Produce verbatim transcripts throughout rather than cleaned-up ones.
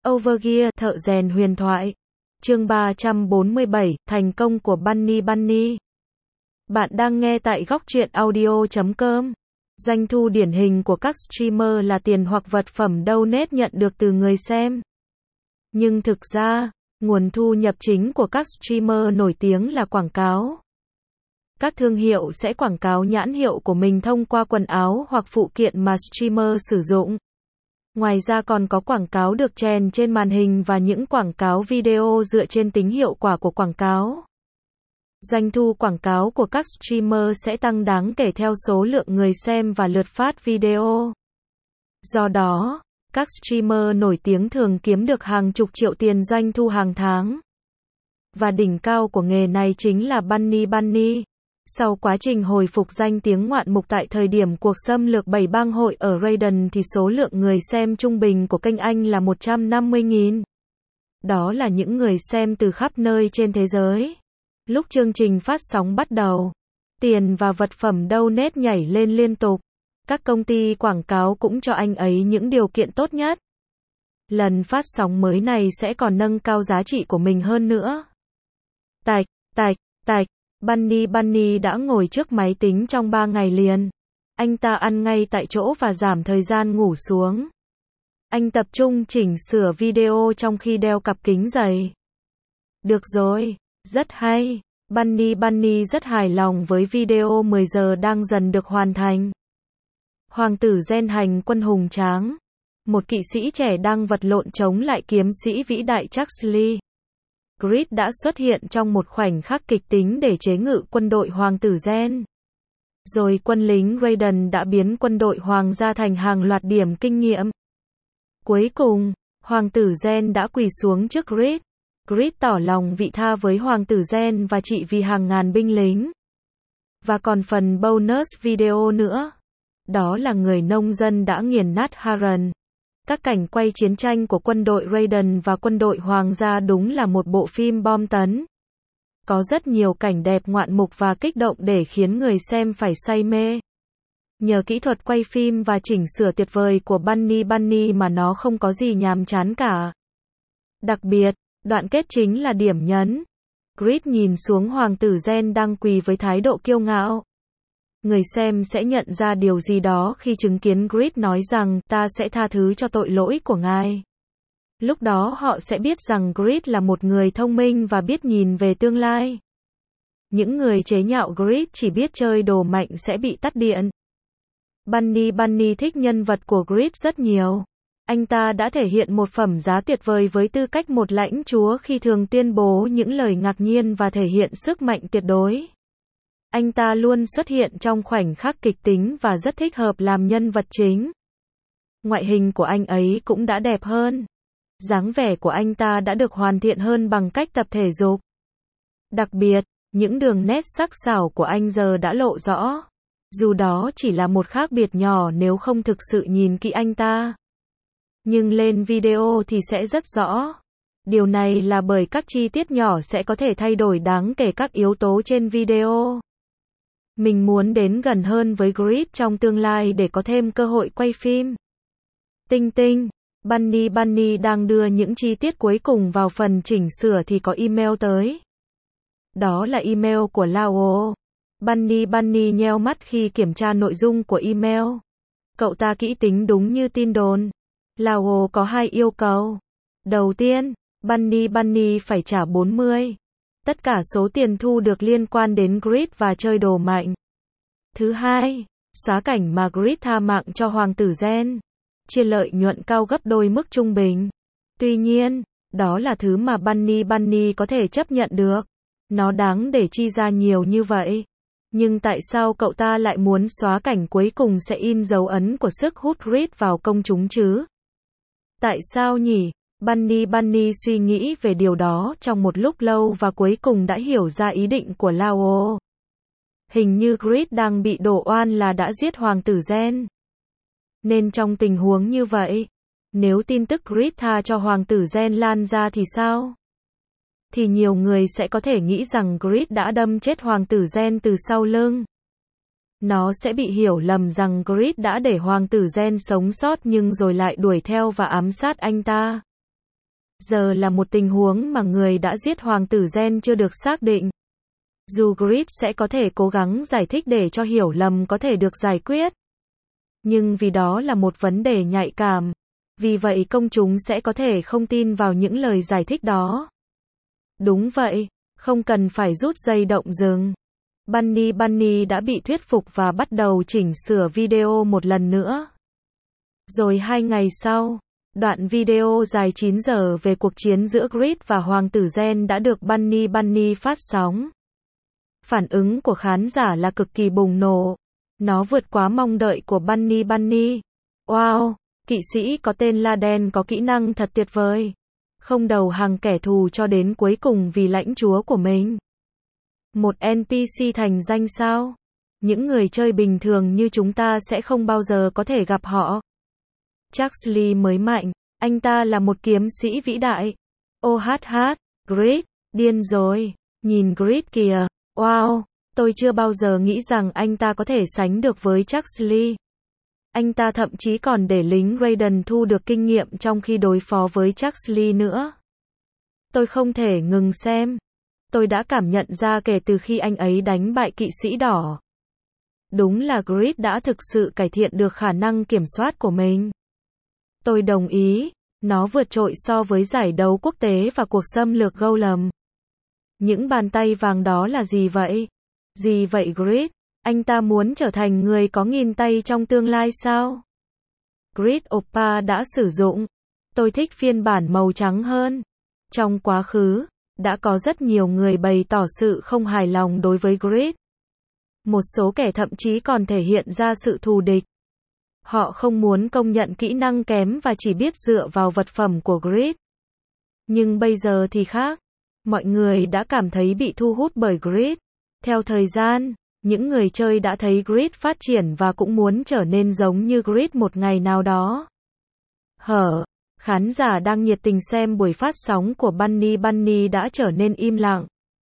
Overgear, thợ rèn huyền thoại. Chương ba trăm bốn mươi bảy, thành công của Bunny Bunny. Bạn đang nghe tại góc truyện audio chấm com. Doanh thu điển hình của các streamer là tiền hoặc vật phẩm donate nhận được từ người xem. Nhưng thực ra, nguồn thu nhập chính của các streamer nổi tiếng là quảng cáo. Các thương hiệu sẽ quảng cáo nhãn hiệu của mình thông qua quần áo hoặc phụ kiện mà streamer sử dụng. Ngoài ra còn có quảng cáo được chèn trên màn hình và những quảng cáo video dựa trên tính hiệu quả của quảng cáo. Doanh thu quảng cáo của các streamer sẽ tăng đáng kể theo số lượng người xem và lượt phát video. Do đó, các streamer nổi tiếng thường kiếm được hàng chục triệu tiền doanh thu hàng tháng. Và đỉnh cao của nghề này chính là Bunny Bunny. Sau quá trình hồi phục danh tiếng ngoạn mục tại thời điểm cuộc xâm lược bảy bang hội ở Raiden thì số lượng người xem trung bình của kênh anh là một trăm năm mươi nghìn. Đó là những người xem từ khắp nơi trên thế giới. Lúc chương trình phát sóng bắt đầu, tiền và vật phẩm donate nhảy lên liên tục. Các công ty quảng cáo cũng cho anh ấy những điều kiện tốt nhất. Lần phát sóng mới này sẽ còn nâng cao giá trị của mình hơn nữa. Tạch, tạch, tạch. Bunny Bunny đã ngồi trước máy tính trong ba ngày liền. Anh ta ăn ngay tại chỗ và giảm thời gian ngủ xuống. Anh tập trung chỉnh sửa video trong khi đeo cặp kính dày. Được rồi, rất hay. Bunny Bunny rất hài lòng với video mười giờ đang dần được hoàn thành. Hoàng tử Gen hành quân hùng tráng. Một kỵ sĩ trẻ đang vật lộn chống lại kiếm sĩ vĩ đại Chuxley. Grid đã xuất hiện trong một khoảnh khắc kịch tính để chế ngự quân đội Hoàng tử Gen. Rồi quân lính Raiden đã biến quân đội Hoàng gia thành hàng loạt điểm kinh nghiệm. Cuối cùng, Hoàng tử Gen đã quỳ xuống trước Grid. Grid tỏ lòng vị tha với Hoàng tử Gen và trị vì hàng ngàn binh lính. Và còn phần bonus video nữa. Đó là người nông dân đã nghiền nát Harran. Các cảnh quay chiến tranh của quân đội Raiden và quân đội Hoàng gia đúng là một bộ phim bom tấn. Có rất nhiều cảnh đẹp ngoạn mục và kích động để khiến người xem phải say mê. Nhờ kỹ thuật quay phim và chỉnh sửa tuyệt vời của Bunny Bunny mà nó không có gì nhàm chán cả. Đặc biệt, đoạn kết chính là điểm nhấn. Grid nhìn xuống Hoàng tử Gen đang quỳ với thái độ kiêu ngạo. Người xem sẽ nhận ra điều gì đó khi chứng kiến Grid nói rằng ta sẽ tha thứ cho tội lỗi của ngài. Lúc đó họ sẽ biết rằng Grid là một người thông minh và biết nhìn về tương lai. Những người chế nhạo Grid chỉ biết chơi đồ mạnh sẽ bị tắt điện. Bunny Bunny thích nhân vật của Grid rất nhiều. Anh ta đã thể hiện một phẩm giá tuyệt vời với tư cách một lãnh chúa khi thường tuyên bố những lời ngạc nhiên và thể hiện sức mạnh tuyệt đối. Anh ta luôn xuất hiện trong khoảnh khắc kịch tính và rất thích hợp làm nhân vật chính. Ngoại hình của anh ấy cũng đã đẹp hơn. Dáng vẻ của anh ta đã được hoàn thiện hơn bằng cách tập thể dục. Đặc biệt, những đường nét sắc sảo của anh giờ đã lộ rõ. Dù đó chỉ là một khác biệt nhỏ nếu không thực sự nhìn kỹ anh ta. Nhưng lên video thì sẽ rất rõ. Điều này là bởi các chi tiết nhỏ sẽ có thể thay đổi đáng kể các yếu tố trên video. Mình muốn đến gần hơn với Grid trong tương lai để có thêm cơ hội quay phim. Tinh tinh, Bunny Bunny đang đưa những chi tiết cuối cùng vào phần chỉnh sửa thì có email tới. Đó là email của Lao. Bunny Bunny nheo mắt khi kiểm tra nội dung của email. Cậu ta kỹ tính đúng như tin đồn. Lao có hai yêu cầu. Đầu tiên, Bunny Bunny phải trả bốn mươi. Tất cả số tiền thu được liên quan đến Grid và chơi đồ mạnh. Thứ hai, xóa cảnh mà Grid tha mạng cho Hoàng tử Gen. Chia lợi nhuận cao gấp đôi mức trung bình. Tuy nhiên, đó là thứ mà Bunny Bunny có thể chấp nhận được. Nó đáng để chi ra nhiều như vậy. Nhưng tại sao cậu ta lại muốn xóa cảnh cuối cùng sẽ in dấu ấn của sức hút Grid vào công chúng chứ? Tại sao nhỉ? Bunny Bunny suy nghĩ về điều đó trong một lúc lâu và cuối cùng đã hiểu ra ý định của Lao. Hình như Grid đang bị đổ oan là đã giết Hoàng tử Gen. Nên trong tình huống như vậy, nếu tin tức Grid tha cho Hoàng tử Gen lan ra thì sao? Thì nhiều người sẽ có thể nghĩ rằng Grid đã đâm chết Hoàng tử Gen từ sau lưng. Nó sẽ bị hiểu lầm rằng Grid đã để Hoàng tử Gen sống sót nhưng rồi lại đuổi theo và ám sát anh ta. Giờ là một tình huống mà người đã giết hoàng tử Gen chưa được xác định. Dù Grid sẽ có thể cố gắng giải thích để cho hiểu lầm có thể được giải quyết. Nhưng vì đó là một vấn đề nhạy cảm. Vì vậy công chúng sẽ có thể không tin vào những lời giải thích đó. Đúng vậy, không cần phải rút dây động rừng. Bunny Bunny đã bị thuyết phục và bắt đầu chỉnh sửa video một lần nữa. Rồi hai ngày sau, đoạn video dài chín giờ về cuộc chiến giữa Grid và hoàng tử Gen đã được Bunny Bunny phát sóng. Phản ứng của khán giả là cực kỳ bùng nổ. Nó vượt quá mong đợi của Bunny Bunny. Wow, kỵ sĩ có tên Laden có kỹ năng thật tuyệt vời. Không đầu hàng kẻ thù cho đến cuối cùng vì lãnh chúa của mình. Một en pê xê thành danh sao? Những người chơi bình thường như chúng ta sẽ không bao giờ có thể gặp họ. Jaxley mới mạnh, anh ta là một kiếm sĩ vĩ đại. Ô hát hát, Grid, điên rồi, nhìn Grid kìa, wow, tôi chưa bao giờ nghĩ rằng anh ta có thể sánh được với Jaxley. Anh ta thậm chí còn để lính Raiden thu được kinh nghiệm trong khi đối phó với Jaxley nữa. Tôi không thể ngừng xem. Tôi đã cảm nhận ra kể từ khi anh ấy đánh bại kỵ sĩ đỏ. Đúng là Grid đã thực sự cải thiện được khả năng kiểm soát của mình. Tôi đồng ý, nó vượt trội so với giải đấu quốc tế và cuộc xâm lược Golem. Những bàn tay vàng đó là gì vậy? Gì vậy Grid? Anh ta muốn trở thành người có nghìn tay trong tương lai sao? Grid Oppa đã sử dụng. Tôi thích phiên bản màu trắng hơn. Trong quá khứ, đã có rất nhiều người bày tỏ sự không hài lòng đối với Grid. Một số kẻ thậm chí còn thể hiện ra sự thù địch. Họ không muốn công nhận kỹ năng kém và chỉ biết dựa vào vật phẩm của Grid. Nhưng bây giờ thì khác. Mọi người đã cảm thấy bị thu hút bởi Grid. Theo thời gian, những người chơi đã thấy Grid phát triển và cũng muốn trở nên giống như Grid một ngày nào đó. Hở, khán giả đang nhiệt tình xem buổi phát sóng của Bunny Bunny đã trở nên im lặng.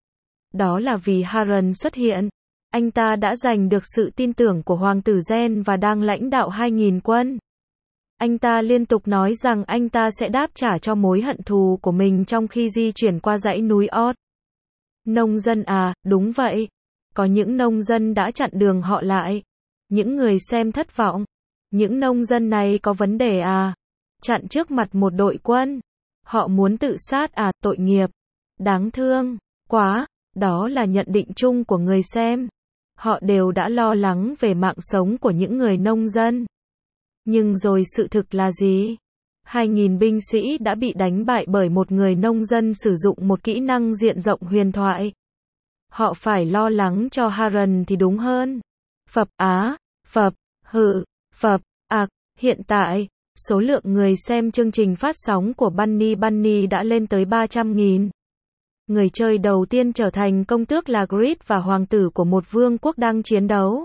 Đó là vì Haran xuất hiện. Anh ta đã giành được sự tin tưởng của hoàng tử Gen và đang lãnh đạo hai nghìn quân. Anh ta liên tục nói rằng anh ta sẽ đáp trả cho mối hận thù của mình trong khi di chuyển qua dãy núi Oz. Nông dân à, đúng vậy. Có những nông dân đã chặn đường họ lại. Những người xem thất vọng. Những nông dân này có vấn đề à? Chặn trước mặt một đội quân. Họ muốn tự sát à, tội nghiệp. Đáng thương. Quá. Đó là nhận định chung của người xem. Họ đều đã lo lắng về mạng sống của những người nông dân. Nhưng rồi sự thực là gì? Hai nghìn binh sĩ đã bị đánh bại bởi một người nông dân sử dụng một kỹ năng diện rộng huyền thoại. Họ phải lo lắng cho Haran thì đúng hơn. Phập á, phập, hự, phập, ạc. Hiện tại, số lượng người xem chương trình phát sóng của Bunny Bunny đã lên tới ba trăm nghìn. Người chơi đầu tiên trở thành công tước là Grid và hoàng tử của một vương quốc đang chiến đấu.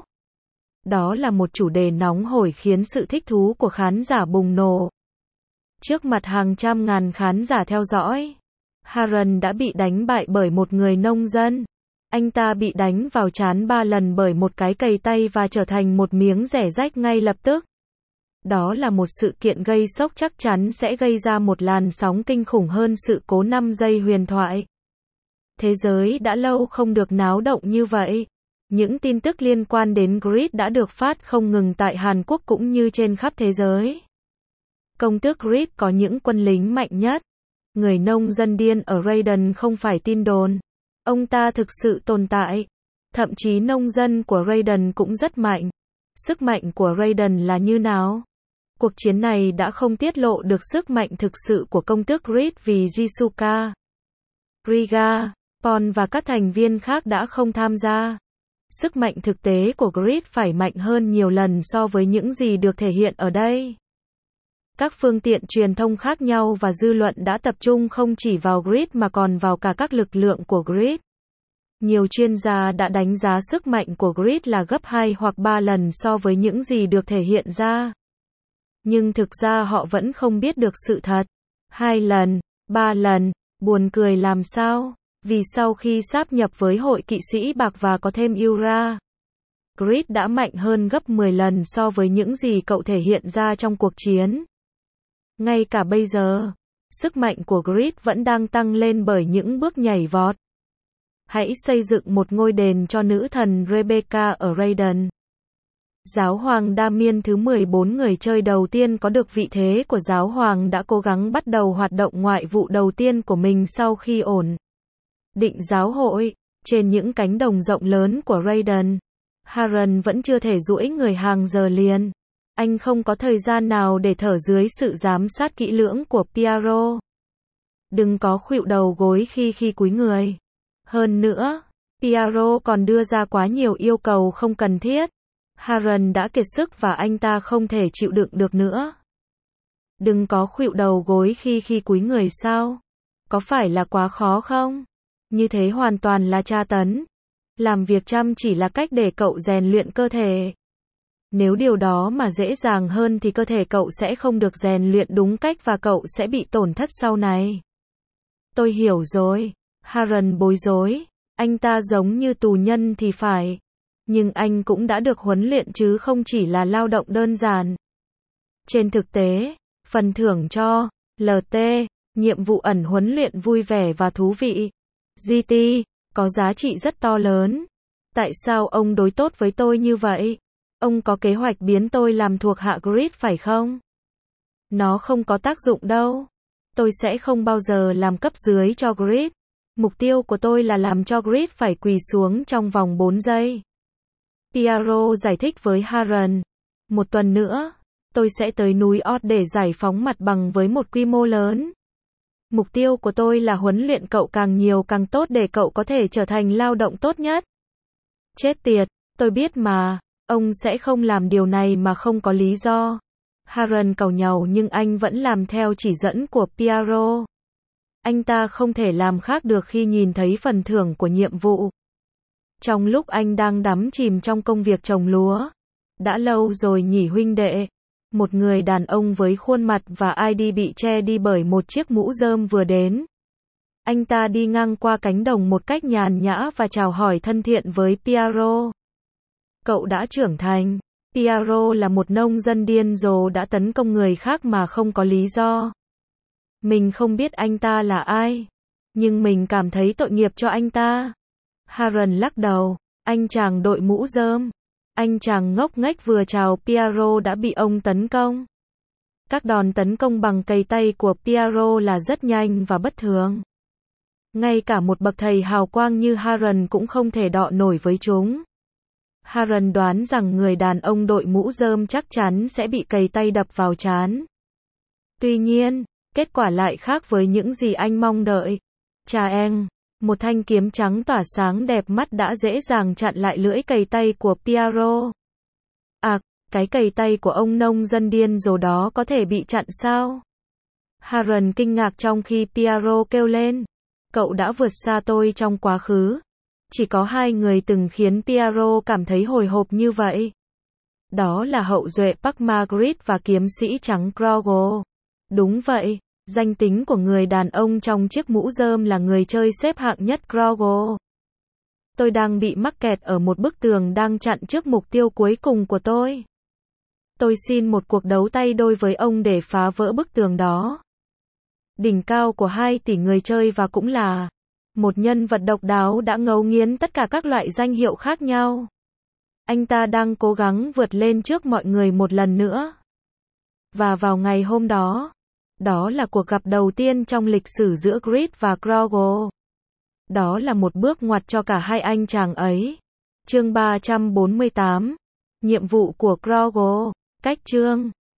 Đó là một chủ đề nóng hổi khiến sự thích thú của khán giả bùng nổ. Trước mặt hàng trăm ngàn khán giả theo dõi, Haran đã bị đánh bại bởi một người nông dân. Anh ta bị đánh vào trán ba lần bởi một cái cày tay và trở thành một miếng rẻ rách ngay lập tức. Đó là một sự kiện gây sốc chắc chắn sẽ gây ra một làn sóng kinh khủng hơn sự cố năm giây huyền thoại. Thế giới đã lâu không được náo động như vậy. Những tin tức liên quan đến Grid đã được phát không ngừng tại Hàn Quốc cũng như trên khắp thế giới. Công tước Grid có những quân lính mạnh nhất. Người nông dân điên ở Raiden không phải tin đồn. Ông ta thực sự tồn tại. Thậm chí nông dân của Raiden cũng rất mạnh. Sức mạnh của Raiden là như nào? Cuộc chiến này đã không tiết lộ được sức mạnh thực sự của công tước Grid vì Jisuka, Riga, Pon và các thành viên khác đã không tham gia. Sức mạnh thực tế của Grid phải mạnh hơn nhiều lần so với những gì được thể hiện ở đây. Các phương tiện truyền thông khác nhau và dư luận đã tập trung không chỉ vào Grid mà còn vào cả các lực lượng của Grid. Nhiều chuyên gia đã đánh giá sức mạnh của Grid là gấp hai hoặc ba lần so với những gì được thể hiện ra. Nhưng thực ra họ vẫn không biết được sự thật. Hai lần, ba lần, buồn cười làm sao? Vì sau khi sáp nhập với hội kỵ sĩ bạc và có thêm Yura, Grid đã mạnh hơn gấp mười lần so với những gì cậu thể hiện ra trong cuộc chiến. Ngay cả bây giờ, sức mạnh của Grid vẫn đang tăng lên bởi những bước nhảy vọt. Hãy xây dựng một ngôi đền cho nữ thần Rebecca ở Raiden. Giáo hoàng Damien thứ mười bốn, người chơi đầu tiên có được vị thế của giáo hoàng, đã cố gắng bắt đầu hoạt động ngoại vụ đầu tiên của mình sau khi ổn định giáo hội. Trên những cánh đồng rộng lớn của Raiden, Harren vẫn chưa thể duỗi người hàng giờ liền. Anh không có thời gian nào để thở dưới sự giám sát kỹ lưỡng của Piaro. Đừng có khuỵu đầu gối khi khi cúi người. Hơn nữa, Piaro còn đưa ra quá nhiều yêu cầu không cần thiết. Harren đã kiệt sức và anh ta không thể chịu đựng được nữa. Đừng có khuỵu đầu gối khi khi cúi người sao? Có phải là quá khó không? Như thế hoàn toàn là tra tấn. Làm việc chăm chỉ là cách để cậu rèn luyện cơ thể. Nếu điều đó mà dễ dàng hơn thì cơ thể cậu sẽ không được rèn luyện đúng cách và cậu sẽ bị tổn thất sau này. Tôi hiểu rồi. Harren bối rối. Anh ta giống như tù nhân thì phải. Nhưng anh cũng đã được huấn luyện chứ không chỉ là lao động đơn giản. Trên thực tế, phần thưởng cho lờ tê, nhiệm vụ ẩn huấn luyện vui vẻ và thú vị, giê tê, có giá trị rất to lớn. Tại sao ông đối tốt với tôi như vậy? Ông có kế hoạch biến tôi làm thuộc hạ Grid phải không? Nó không có tác dụng đâu. Tôi sẽ không bao giờ làm cấp dưới cho Grid. Mục tiêu của tôi là làm cho Grid phải quỳ xuống trong vòng bốn giây. Piaro giải thích với Harren. Một tuần nữa, tôi sẽ tới núi Oz để giải phóng mặt bằng với một quy mô lớn. Mục tiêu của tôi là huấn luyện cậu càng nhiều càng tốt để cậu có thể trở thành lao động tốt nhất. Chết tiệt, tôi biết mà, ông sẽ không làm điều này mà không có lý do. Harren càu nhàu nhưng anh vẫn làm theo chỉ dẫn của Piaro. Anh ta không thể làm khác được khi nhìn thấy phần thưởng của nhiệm vụ. Trong lúc anh đang đắm chìm trong công việc trồng lúa. Đã lâu rồi nhỉ huynh đệ. Một người đàn ông với khuôn mặt và i đê bị che đi bởi một chiếc mũ rơm vừa đến. Anh ta đi ngang qua cánh đồng một cách nhàn nhã và chào hỏi thân thiện với Piaro. Cậu đã trưởng thành. Piaro là một nông dân điên rồ đã tấn công người khác mà không có lý do. Mình không biết anh ta là ai. Nhưng mình cảm thấy tội nghiệp cho anh ta. Harren lắc đầu. Anh chàng đội mũ rơm. Anh chàng ngốc nghếch vừa chào Piaro đã bị ông tấn công. Các đòn tấn công bằng cầy tay của Piaro là rất nhanh và bất thường. Ngay cả một bậc thầy hào quang như Harren cũng không thể đọ nổi với chúng. Harren đoán rằng người đàn ông đội mũ rơm chắc chắn sẽ bị cầy tay đập vào trán. Tuy nhiên, kết quả lại khác với những gì anh mong đợi. Chà eng, một thanh kiếm trắng tỏa sáng đẹp mắt đã dễ dàng chặn lại lưỡi cầy tay của Piaro. À, cái cầy tay của ông nông dân điên rồ đó có thể bị chặn sao? Harren kinh ngạc trong khi Piaro kêu lên. Cậu đã vượt xa tôi trong quá khứ. Chỉ có hai người từng khiến Piaro cảm thấy hồi hộp như vậy. Đó là hậu duệ Park Margaret và kiếm sĩ trắng Grogo. Đúng vậy, danh tính của người đàn ông trong chiếc mũ rơm là người chơi xếp hạng nhất Grogo. Tôi đang bị mắc kẹt ở một bức tường đang chặn trước mục tiêu cuối cùng của tôi. Tôi xin một cuộc đấu tay đôi với ông để phá vỡ bức tường đó. Đỉnh cao của hai tỷ người chơi và cũng là một nhân vật độc đáo đã ngấu nghiến tất cả các loại danh hiệu khác nhau. Anh ta đang cố gắng vượt lên trước mọi người một lần nữa. Và vào ngày hôm đó, đó là cuộc gặp đầu tiên trong lịch sử giữa Grid và Grogo. Đó là một bước ngoặt cho cả hai anh chàng ấy. Chương ba trăm bốn mươi tám. Nhiệm vụ của Grogo. Cách chương